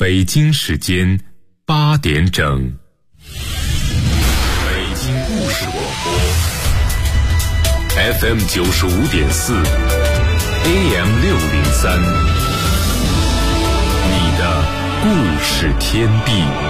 北京时间8点整。北京故事广播 FM 95.4 AM 603，你的故事天地。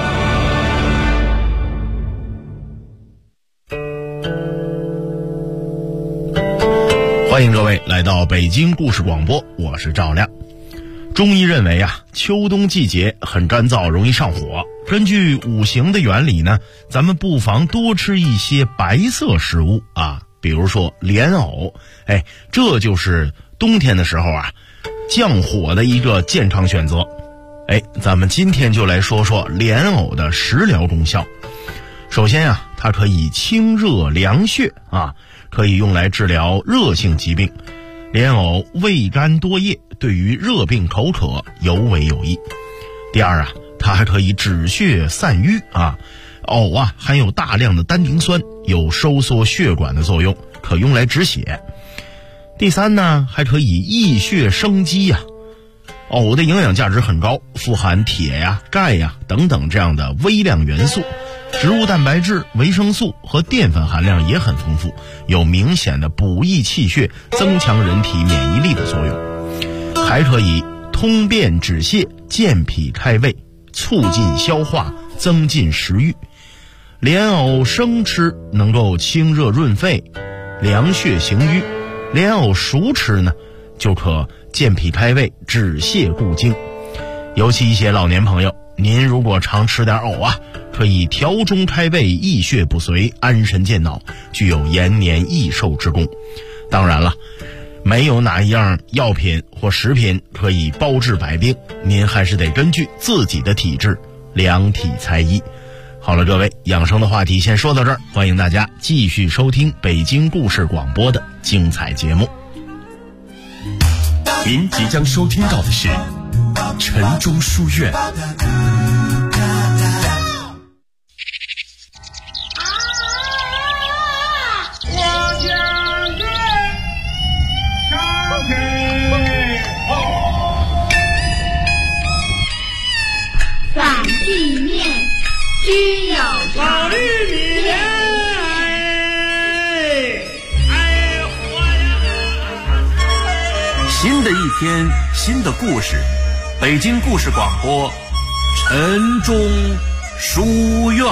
欢迎各位来到北京故事广播，我是赵亮。中医认为秋冬季节很干燥，容易上火。根据五行的原理呢，咱们不妨多吃一些白色食物比如说莲藕，这就是冬天的时候降火的一个健康选择。咱们今天就来说说莲藕的食疗功效。首先它可以清热凉血可以用来治疗热性疾病。莲藕味甘多液，对于热病口渴尤为有益。第二它还可以止血散瘀藕含有大量的单宁酸，有收缩血管的作用，可用来止血。第三呢，还可以益血生肌藕的营养价值很高，富含铁钙等等这样的微量元素，植物蛋白质、维生素和淀粉含量也很丰富，有明显的补益气血、增强人体免疫力的作用，还可以通便止泻、健脾开胃、促进消化、增进食欲。莲藕生吃能够清热润肺、凉血行瘀，莲藕熟吃呢就可健脾开胃、止泻固精。尤其一些老年朋友，您如果常吃点藕可以调中开胃、益血不遂、安神健脑，具有延年益寿之功。当然了，没有哪一样药品或食品可以包治百病，您还是得根据自己的体质量体裁衣。好了，各位，养生的话题先说到这儿，欢迎大家继续收听北京故事广播的精彩节目。 您即将收听到的是晨钟书院。 反地面须有常理。 新的一天，新的故事，北京故事广播晨钟书院。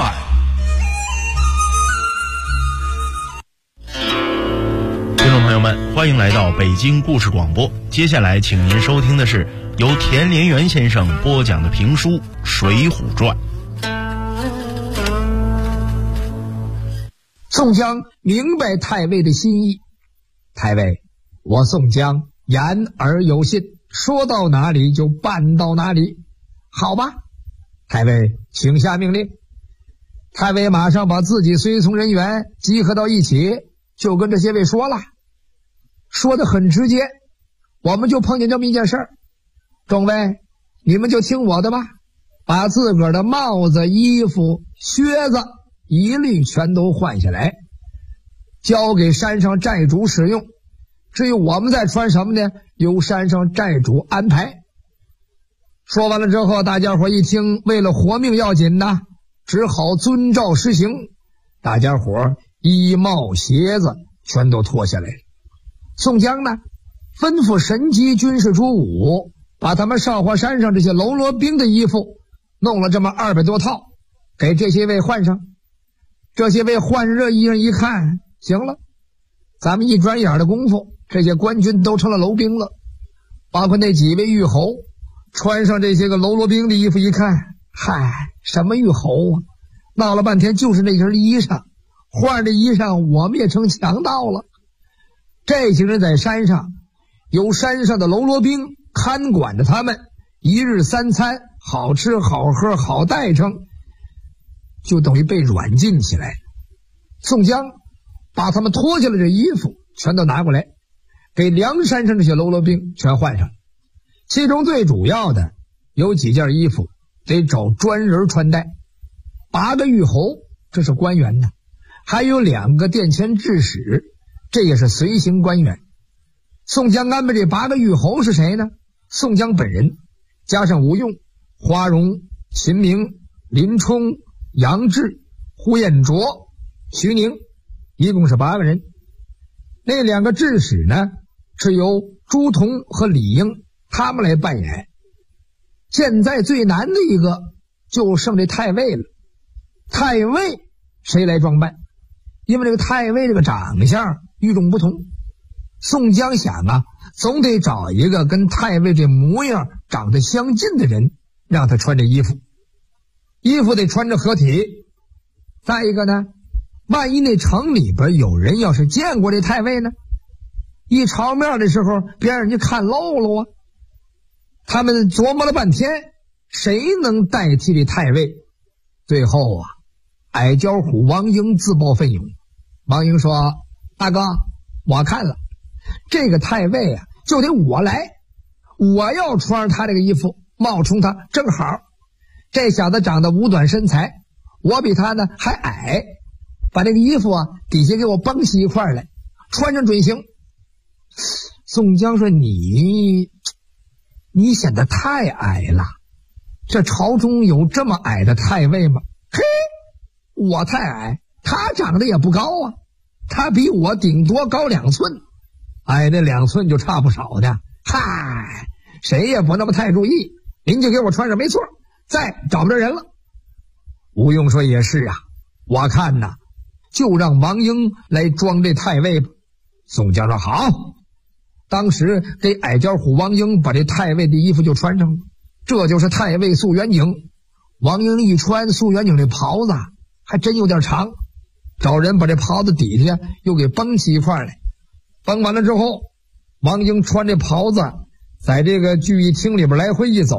听众朋友们，欢迎来到北京故事广播。接下来请您收听的是由田连元先生播讲的评书《水浒传》。 宋江明白太尉的心意，太尉，我宋江言而有信，说到哪里就办到哪里，好吧？太尉请下命令。太尉马上把自己随从人员集合到一起，就跟这些位说了，说得很直接，我们就碰见这么一件事儿，众位你们就听我的吧，把自个儿的帽子、衣服、靴子一律全都换下来，交给山上寨主使用。至于我们在穿什么呢，由山上寨主安排。说完了之后，大家伙一听，为了活命要紧只好遵照实行。大家伙衣帽鞋子全都脱下来了。宋江呢，吩咐神机军士主武，把他们少华山上这些喽啰兵的衣服弄了这么200多套，给这些位换上。这些位换上这衣裳一看，行了，咱们一转眼的功夫，这些官军都成了楼兵了。包括那几位御侯穿上这些个喽啰兵的衣服一看，什么御侯闹了半天就是那身衣裳，换这衣裳我们也成强盗了。这些人在山上，由山上的喽啰兵看管着他们，一日3餐，好吃好喝好待称，就等于被软禁起来。宋江把他们脱下来这衣服全都拿过来，给梁山上这些喽啰兵全换上。其中最主要的有几件衣服得找专人穿戴，8个御侯，这是官员呢，还有2个殿前制使，这也是随行官员。宋江安排这8个御侯是谁呢？宋江本人加上吴用、 花荣、秦明、林冲、杨志、呼延灼、徐宁，一共是8个人。那2个智使呢，是由朱仝和李应他们来扮演。现在最难的一个就剩这太尉了。太尉谁来装扮？因为这个太尉这个长相与众不同，宋江想啊，总得找一个跟太尉这模样长得相近的人，让他穿这衣服，衣服得穿着合体。再一个呢，万一那城里边有人要是见过这太尉呢，一朝面的时候别让人家看漏了啊。他们琢磨了半天，谁能代替这太尉？最后啊，矮脚虎王英自报奋勇。王英说：大哥，我看了这个太尉啊，就得我来，我要穿上他这个衣服冒充他正好。这小子长得五短身材，我比他呢还矮，把这个衣服啊底下给我绷起一块来，穿上准行。宋江说：你显得太矮了，这朝中有这么矮的太尉吗？嘿，我太矮，他长得也不高啊，他比我顶多高2寸，矮那2寸就差不少的。嗨，谁也不那么太注意，您就给我穿上没错，再找不着人了。吴用说：也是啊，我看呐，就让王英来装这太尉吧。宋江说：好。当时这矮脚虎王英把这太尉的衣服就穿上了，这就是太尉素元景。王英一穿素元景这袍子还真有点长，找人把这袍子底下又给绷起一块来。绷完了之后，王英穿这袍子在这个聚义厅里边来回一走，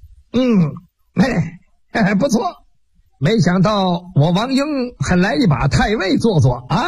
不错，没想到我王英还来一把太尉做做啊。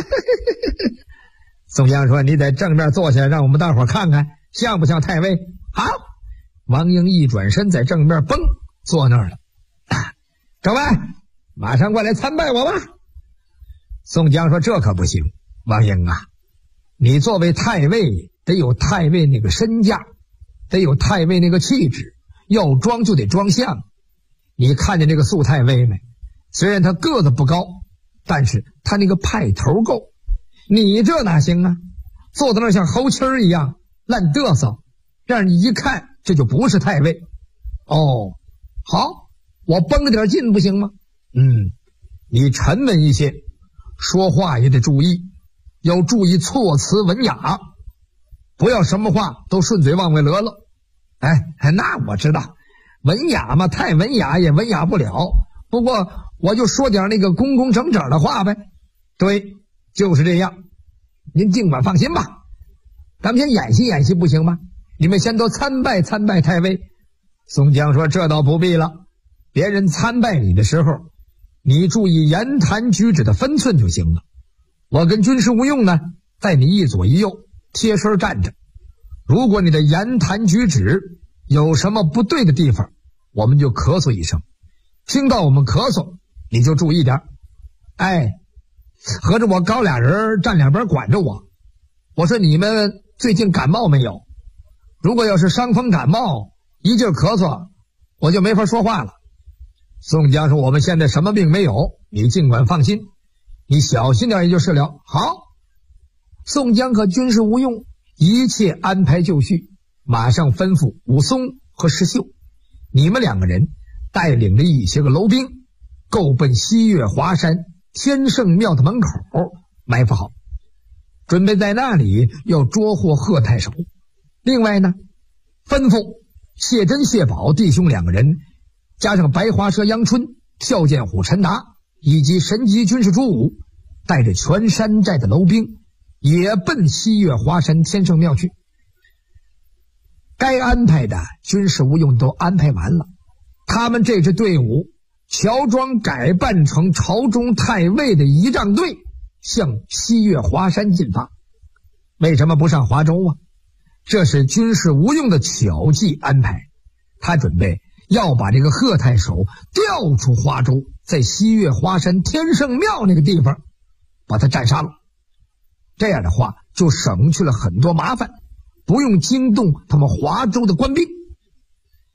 宋江说：你在正面坐下，让我们大伙看看像不像太尉。好，王英一转身在正面蹦坐那儿了。各位马上过来参拜我吧。宋江说：这可不行，王英啊，你作为太尉得有太尉那个身价，得有太尉那个气质，要装就得装像。你看见这个素太尉没？虽然他个子不高，但是他那个派头够。你这哪行啊，坐在那像猴青一样烂嘚瑟，让你一看这就不是太尉。哦，好，我绷着点劲不行吗？你沉稳一些，说话也得注意，要注意措辞文雅，不要什么话都顺嘴往外勒了。那我知道，文雅嘛，太文雅也文雅不了，不过我就说点那个工工整整的话呗。对，就是这样，您尽管放心吧。咱们先演习演习不行吗？你们先都参拜参拜太尉。宋江说：这倒不必了，别人参拜你的时候，你注意言谈举止的分寸就行了。我跟军师吴用呢，在你一左一右贴身站着，如果你的言谈举止有什么不对的地方，我们就咳嗽一声，听到我们咳嗽你就注意点。合着我高俩人站两边管着我。我说你们最近感冒没有？如果要是伤风感冒一劲咳嗽，我就没法说话了。宋江说：我们现在什么病没有，你尽管放心，你小心点也就是了。好，宋江和军师吴用一切安排就绪，马上吩咐武松和石秀，你们2个人带领着一些个楼兵，够奔西岳华山天圣庙的门口埋伏好，准备在那里要捉获贺太守。另外呢，吩咐谢珍、谢宝弟兄2个人，加上白花蛇杨春、跳涧虎陈达以及神级军士朱武，带着全山寨的楼兵也奔西岳华山天圣庙去。该安排的军事吴用都安排完了，他们这支队伍乔装改扮成朝中太尉的仪仗队，向西岳华山进发。为什么不上华州啊？这是军事吴用的巧计安排，他准备要把这个贺太守调出华州，在西岳华山天圣庙那个地方把他斩杀了。这样的话就省去了很多麻烦，不用惊动他们华州的官兵。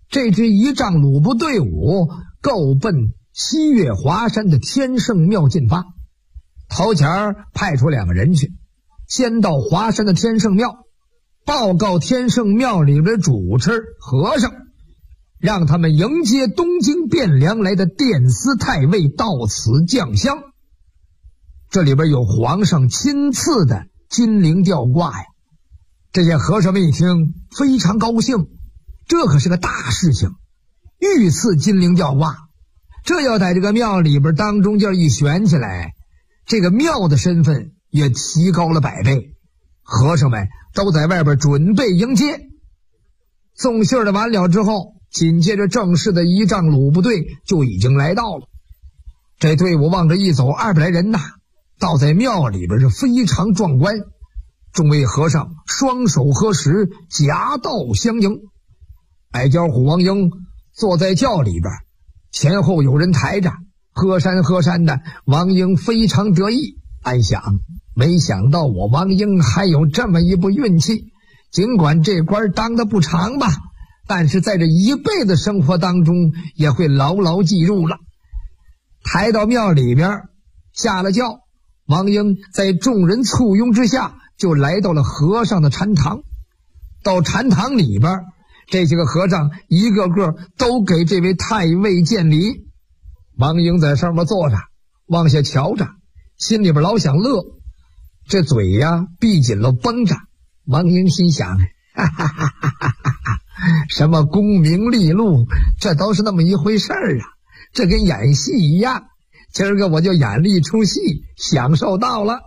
这支仪仗鲁部队伍够奔西岳华山的天圣庙进发。头前派出2个人去，先到华山的天圣庙，报告天圣庙里的主持和尚，让他们迎接东京汴梁来的殿司太尉到此降香。这里边有皇上亲赐的金陵吊挂呀。这些和尚们一听非常高兴，这可是个大事情，御赐金陵吊挂，这要在这个庙里边当中间一悬起来，这个庙的身份也提高了100倍。和尚们都在外边准备迎接。送信的完了之后，紧接着正式的仪仗鲁部队就已经来到了。这队伍往这一走，200来人呐，倒在庙里边是非常壮观。众位和尚双手合十，夹道相迎。矮脚虎王英坐在轿里边，前后有人抬着，喝山喝山的。王英非常得意，暗想没想到我王英还有这么一步运气，尽管这官当得不长吧，但是在这一辈子生活当中也会牢牢记住了。抬到庙里边，下了轿，王英在众人簇拥之下就来到了和尚的禅堂。到禅堂里边，这些个和尚一个个都给这位太尉见礼。王英在上面坐着，往下瞧着，心里边老想乐，这嘴呀闭紧了绷着。王英心想，哈哈哈哈哈哈，什么功名利禄，这都是那么一回事啊，这跟演戏一样，今儿个我就演了一出戏，享受到了。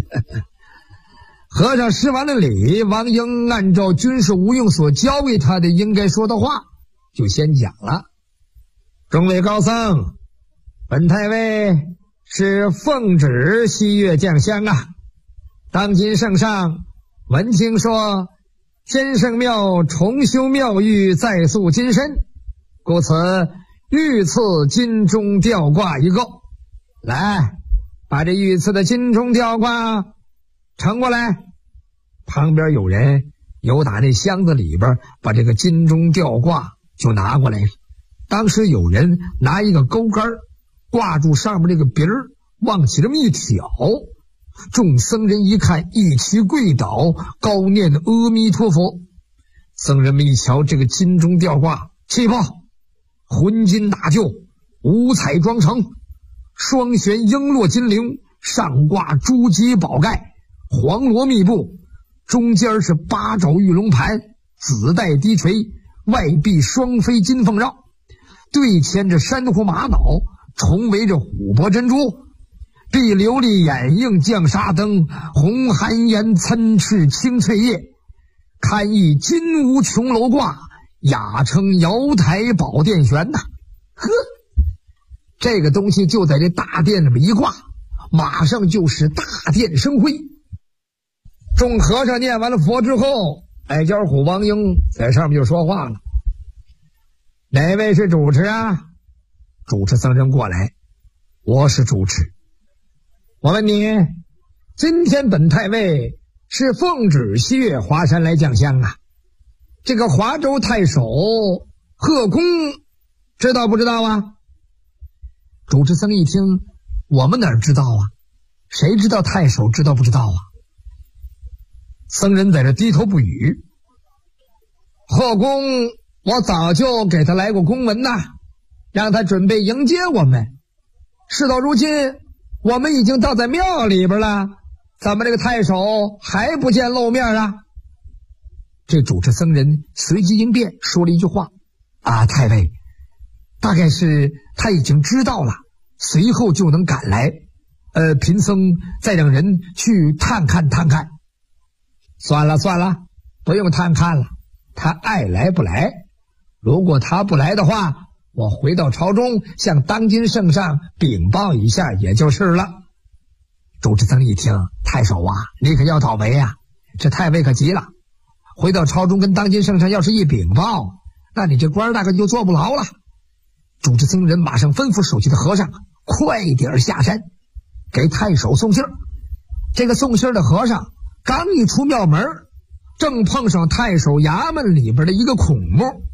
和尚施完了礼，王英按照军事吴用所教给他的应该说的话，就先讲了。众位高僧，本太尉是奉旨西岳降香啊。当今圣上闻听说天圣庙重修庙宇，再塑金身，故此御赐金钟吊挂一个。来，把这御赐的金钟吊挂呈过来。旁边有人由打那箱子里边把这个金钟吊挂就拿过来了。当时有人拿一个钩竿挂住上面这个鼻儿，往起这么一挑，众僧人一看，一齐跪倒，高念阿弥陀佛。僧人们一瞧这个金钟吊挂，气泡浑金大鹫，五彩装成，双悬璎珞金铃，上挂珠玑宝盖，黄罗密布，中间是8爪玉龙盘，紫带低垂，外壁双飞金凤绕，对牵着珊瑚玛瑙，重围着琥珀珍珠，碧琉璃眼映绛纱灯，红寒烟参翅青翠叶，堪以金无琼楼挂，雅称瑶台宝殿悬呐。呵，这个东西就在这大殿里面一挂，马上就是大殿生辉。众和尚念完了佛之后，矮脚虎王英在上面就说话了。哪位是主持啊？主持僧人过来，我是主持。我问你，今天本太尉是奉旨西岳华山来降香啊，这个华州太守贺公知道不知道啊？主持僧一听，我们哪知道啊？谁知道太守知道不知道啊？僧人在这低头不语。贺公我早就给他来过公文呐，让他准备迎接我们。事到如今，我们已经到在庙里边了，咱们这个太守还不见露面啊？这主持僧人随机应变，说了一句话：啊，太尉，大概是他已经知道了，随后就能赶来。贫僧再让人去探看探看。算了，不用探看了，他爱来不来。如果他不来的话，我回到朝中向当今圣上禀报一下也就是了。主持僧一听，太守啊，你可要倒霉啊，这太尉可急了。回到朝中跟当今圣上要是一禀报，那你这官大概就坐不牢了。主持僧人马上吩咐手下的和尚快点下山给太守送信。这个送信的和尚刚一出庙门，正碰上太守衙门里边的一个孔目。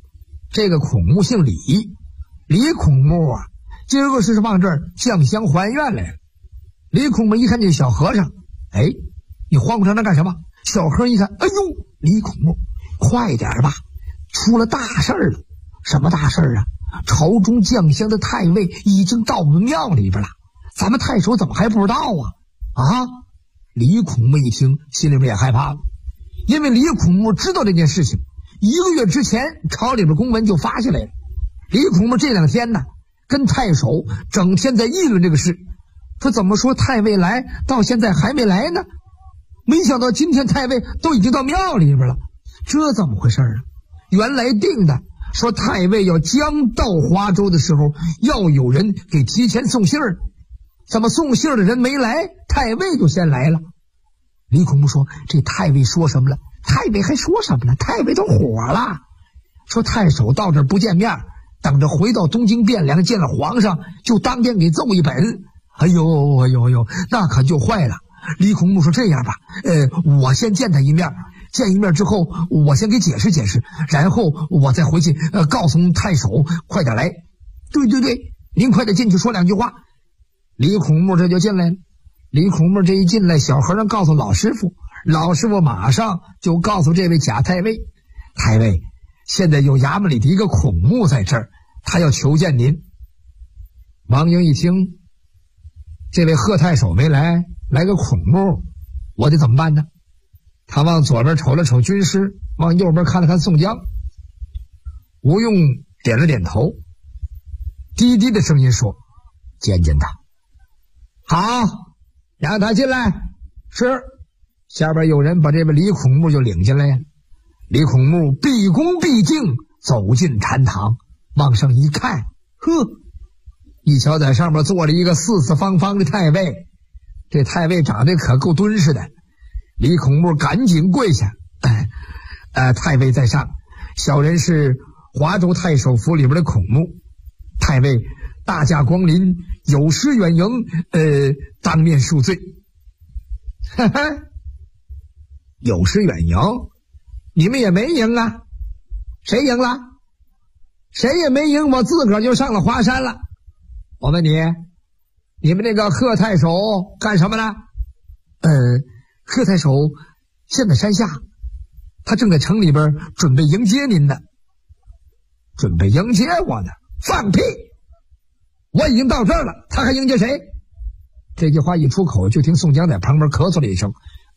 这个孔目姓李，李孔目啊，今儿个是往这儿降香还愿来了。李孔目一看这小和尚，哎，你慌不成那干什么？小和尚一看，哎呦，李孔目，快点吧，出了大事儿了。什么大事儿啊？朝中降香的太尉已经到我们庙里边了，咱们太守怎么还不知道啊？啊！李孔目一听，心里面也害怕了，因为李孔目知道这件事情，1个月之前朝里边公文就发下来了。李孔目这2天呢，跟太守整天在议论这个事，说怎么说太尉来到现在还没来呢？没想到今天太尉都已经到庙里边了，这怎么回事啊？原来定的说太尉要将到华州的时候，要有人给提前送信儿，怎么送信儿的人没来，太尉就先来了。李孔目说，这太尉说什么了？太尉还说什么了？太尉都火了，说太守到这儿不见面，等着回到东京汴梁见了皇上，就当天给奏一本。哎呦，那可就坏了。李孔目说，这样吧，我先见他一面，见一面之后，我先给解释解释，然后我再回去告诉太守快点来。对，您快点进去说2句话。李孔目这就进来了。李孔目这一进来，小和尚告诉老师傅，老师傅马上就告诉这位贾太尉，太尉，现在有衙门里的一个孔目在这儿，他要求见您。王英一听，这位贺太守没来，来个孔目，我得怎么办呢？他往左边瞅了瞅军师，往右边看了看宋江。吴用点了点头，低低的声音说，见见他。好，让他进来。是。下边有人把这位李孔目就领进来了。李孔目毕恭毕敬走进禅堂，往上一看，呵，一瞧在上面坐着一个四四方方的太尉，这太尉长得可够敦实的。李孔目赶紧跪下，太尉在上，小人是华州太守府里边的孔目，太尉大驾光临，有失远迎，当面恕罪。哈哈，有失远迎，你们也没赢啊？谁赢了？谁也没赢，我自个儿就上了华山了。我问你，你们那个贺太守干什么呢？贺太守现在山下，他正在城里边准备迎接您呢。准备迎接我呢？放屁！我已经到这儿了，他还迎接谁？这句话一出口，就听宋江在旁边咳嗽了一声。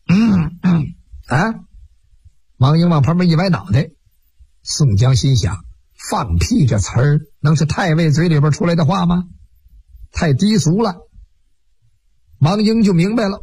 王英往旁边一歪脑袋。宋江心想，放屁这词儿能是太尉嘴里边出来的话吗？太低俗了。王英就明白了，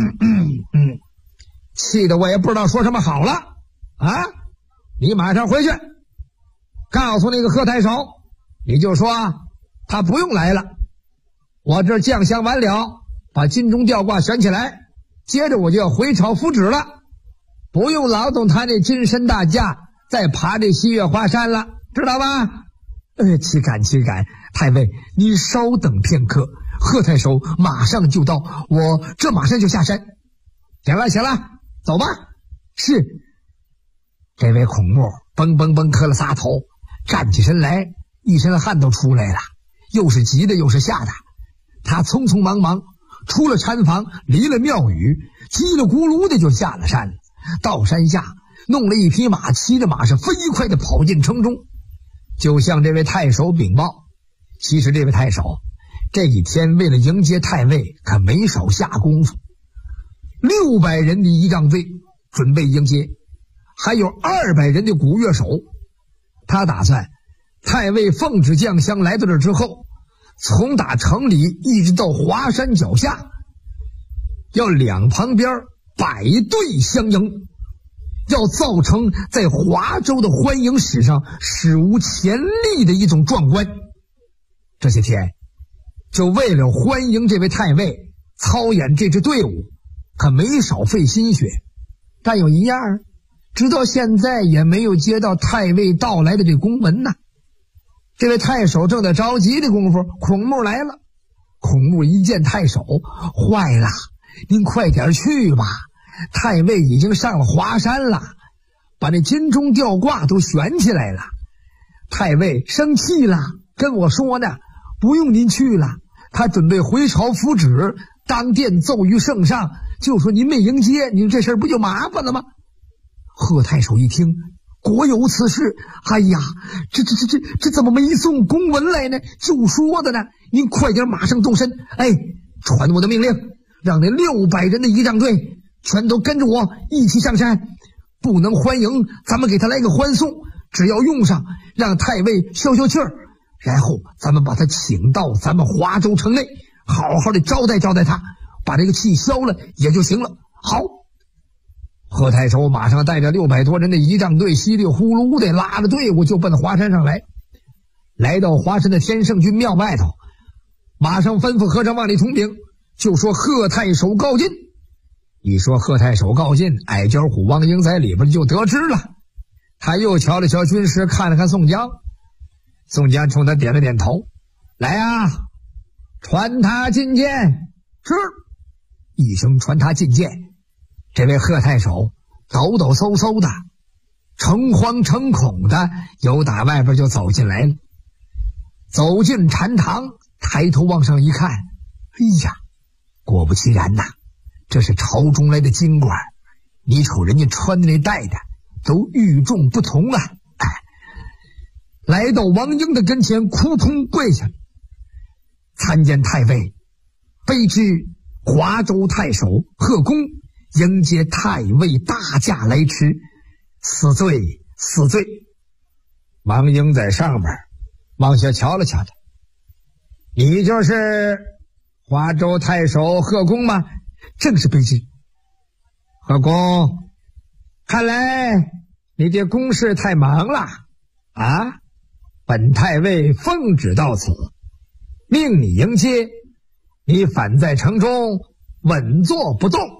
气得我也不知道说什么好了啊！你马上回去告诉那个贺太守，你就说他不用来了，我这降香完了，把金钟吊挂悬起来，接着我就要回朝复旨了，不用劳动他那金身大驾再爬这西岳华山了，知道吧？岂敢，太尉你稍等片刻，贺太守马上就到，我这马上就下山。行了，走吧。是。这位孔目嘣磕了仨头，站起身来，一身汗都出来了，又是急的又是吓的。他匆匆忙忙出了禅房，离了庙宇，叽里咕噜的就下了山了。到山下弄了一匹马，骑着马是飞快的跑进城中，就向这位太守禀报。其实这位太守这一天为了迎接太尉可没少下功夫，600人的仪仗队准备迎接，还有200人的鼓乐手。他打算太尉奉旨降香来到这之后，从打城里一直到华山脚下，要两旁边摆队相迎，要造成在华州的欢迎史上史无前例的一种壮观。这些天就为了欢迎这位太尉，操演这支队伍可没少费心血，但有一样，直到现在也没有接到太尉到来的这公文呢。这位太守正在着急的功夫，孔目来了。孔目一见太守，坏了，您快点去吧，太尉已经上了华山了，把那金钟吊挂都悬起来了。 太尉生气了，跟我说呢，不用您去了，他准备回朝复旨，当殿奏于圣上，就说您没迎接，您这事儿不就麻烦了吗？贺太守一听，果有此事，哎呀，这怎么没送公文来呢？就说的呢，您快点马上动身，哎，传我的命令，让那600人的仪仗队全都跟着我一起上山，不能欢迎，咱们给他来个欢送，只要用上，让太尉消消气儿，然后咱们把他请到咱们华州城内，好好的招待招待他，把这个气消了也就行了。好，贺太守马上带着600多人的仪仗队，稀里呼噜的拉着队伍就奔华山上来。来到华山的天圣军庙外头，马上吩咐和尚往里通禀，就说贺太守告进。一说贺太守告进，矮脚虎王英在里边就得知了。他又瞧了瞧军师，看了看宋江，宋江冲他点了点头，来啊，传他进见。是，一声传他进见。这位贺太守抖抖嗖嗖的，诚惶诚恐的由打外边就走进来了。走进禅堂，抬头往上一看，哎呀，果不其然呐，这是朝中来的京官，你瞅人家穿的那戴的都与众不同啊！哎，来到王英的跟前，扑通跪下，参见太尉，卑知华州太守贺公迎接太尉大驾来迟，死罪死罪。王英在上边往下瞧了瞧他，你就是华州太守贺公吗？正是卑职。贺公，看来你这公事太忙了啊！本太尉奉旨到此，命你迎接，你反在城中稳坐不动。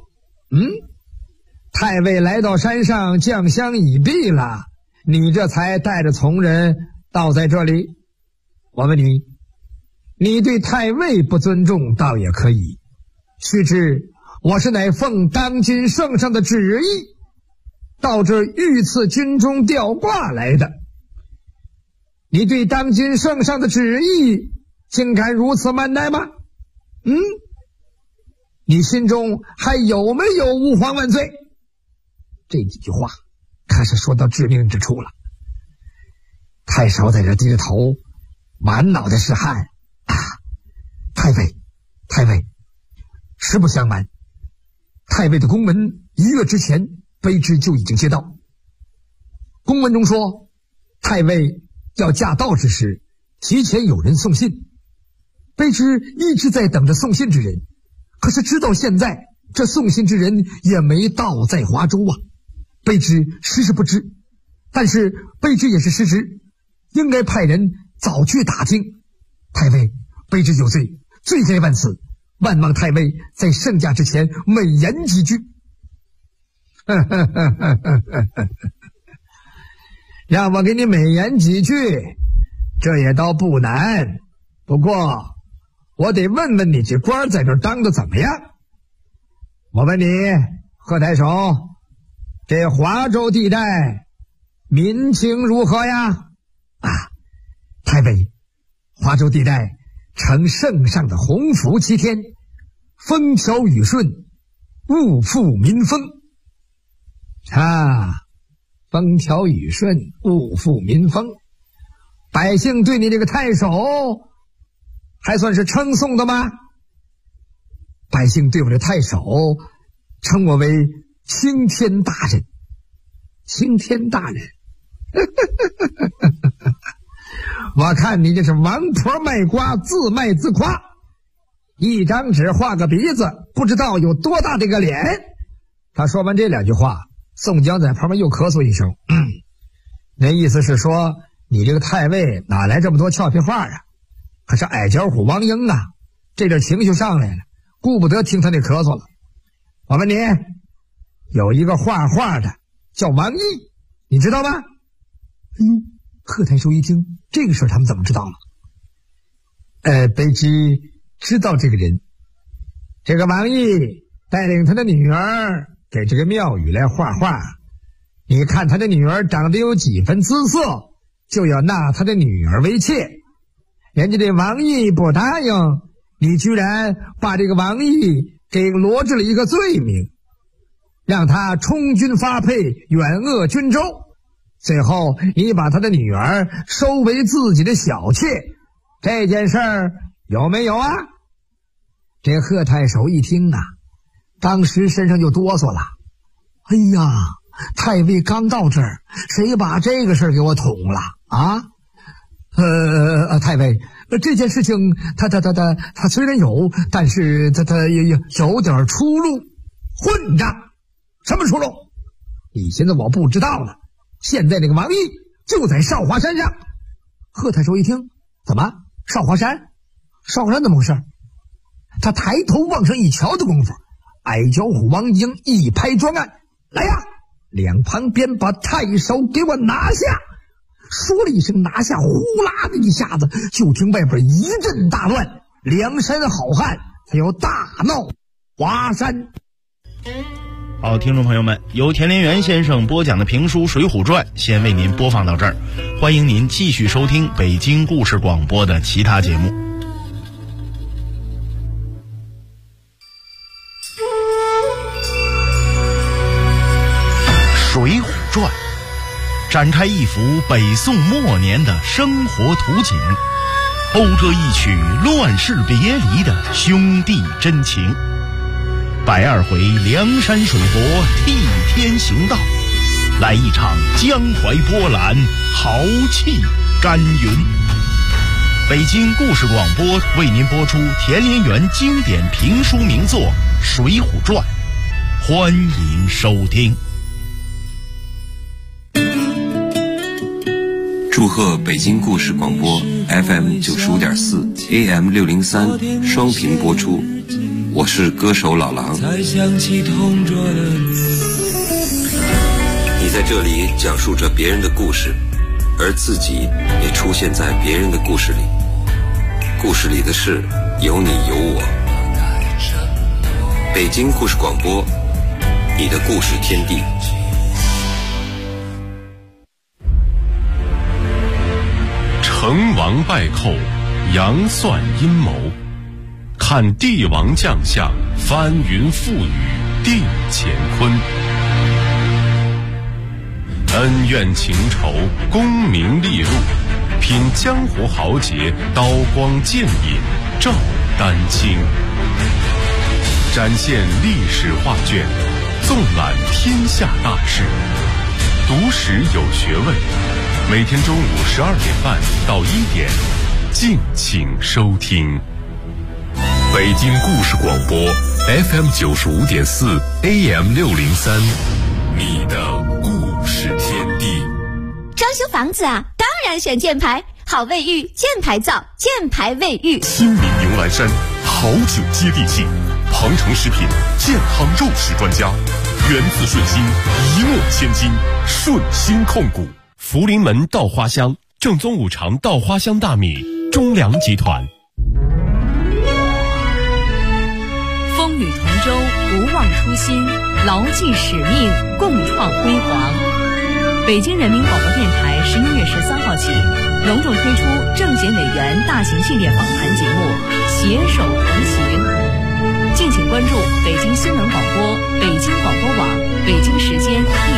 太尉来到山上将相已毕了，你这才带着从人到在这里。我问你，你对太尉不尊重倒也可以，须知我是乃奉当今圣上的旨意到这御赐军中吊挂来的，你对当今圣上的旨意竟敢如此慢待吗？你心中还有没有吾皇万岁？这几句话可是说到致命之处了。太守在这低着头，满脑袋是汗啊！太尉，实不相瞒，太尉的公文1月之前卑职就已经接到。公文中说，太尉要驾到之时，提前有人送信，卑职一直在等着送信之人，可是直到现在，这送信之人也没到在华州啊。卑职实是不知，但是卑职也是失职，应该派人早去打听。太尉，卑职有罪，罪该万死，万望太尉在圣驾之前美言几句。让我给你美言几句，这也倒不难，不过我得问问你这官在这当的怎么样。我问你，贺太守，这华州地带民情如何呀？太尉，华州地带承圣上的洪福齐天，风调雨顺，物富民丰。风调雨顺，物富民丰，百姓对你这个太守还算是称颂的吗？百姓对我这太守称我为青天大人。青天大人我看你这是王婆卖瓜，自卖自夸，一张纸画个鼻子，不知道有多大的一个脸。他说完这2句话，宋江在旁边又咳嗽一声，那意思是说，你这个太尉哪来这么多俏皮话啊？可是矮脚虎王英啊，这点情绪上来了，顾不得听他那咳嗽了。我问你，有一个画画的叫王毅，你知道吗？贺太守一听，这个事儿他们怎么知道了？卑职知道这个人，这个王毅带领他的女儿给这个庙宇来画画，你看他的女儿长得有几分姿色， 就要拿他的女儿为妾。人家这王毅不答应，你居然把这个王毅给罗织了一个罪名，让他充军发配，远谒军州。最后你把他的女儿收为自己的小妾，这件事儿有没有啊？这贺太守一听啊，当时身上就哆嗦了。哎呀，太尉刚到这儿，谁把这个事儿给我捅了啊？太尉，这件事情他虽然有，但是他有点出入。混账！什么出入？你现在我不知道呢。现在这个王毅就在少华山上。贺太守一听，怎么？少华山怎么回事？他抬头往上一瞧的功夫，矮脚虎王英一拍砖案，来呀，两旁边把太守给我拿下。说了一声拿下，呼啦的一下子，就听外边一阵大乱，梁山好汉才有大闹华山。 好，听众朋友们，由田连元先生播讲的评书《水浒传》先为您播放到这儿，欢迎您继续收听北京故事广播的其他节目。《水浒传》展开一幅北宋末年的生活图景，讴歌一曲乱世别离的兄弟真情。120回梁山水泊替天行道，来一场江淮波澜，豪气干云。北京故事广播为您播出田连元经典评书名作《水浒传》，欢迎收听。 祝贺北京故事广播 FM 95.4 AM 603双频播出，我是歌手老狼。你在这里讲述着别人的故事，而自己也出现在别人的故事里，故事里的事有你有我。北京故事广播，你的故事天地。 成王败寇，杨算阴谋，看帝王将相，翻云覆雨定乾坤。恩怨情仇，功名利禄，品江湖豪杰，刀光剑影照丹青。展现历史画卷，纵览天下大事，读史有学问。每天中午12点半到1点，敬请收听。北京故事广播 FM 95.4 AM 603，你的故事天地。 装修房子啊，当然选箭牌，好卫浴，箭牌造，箭牌卫浴。 亲民牛栏山，好酒接地气。庞城食品健康肉食专家，源自顺心，一诺千金，顺心控股。福临门稻花香，正宗五常稻花香大米，中粮集团。 风雨同舟，不忘初心，牢记使命，共创辉煌。北京人民广播电台11月13号起，隆重推出政协委员大型系列访谈节目《携手同行》，敬请关注北京新闻广播、北京广播网、北京时间1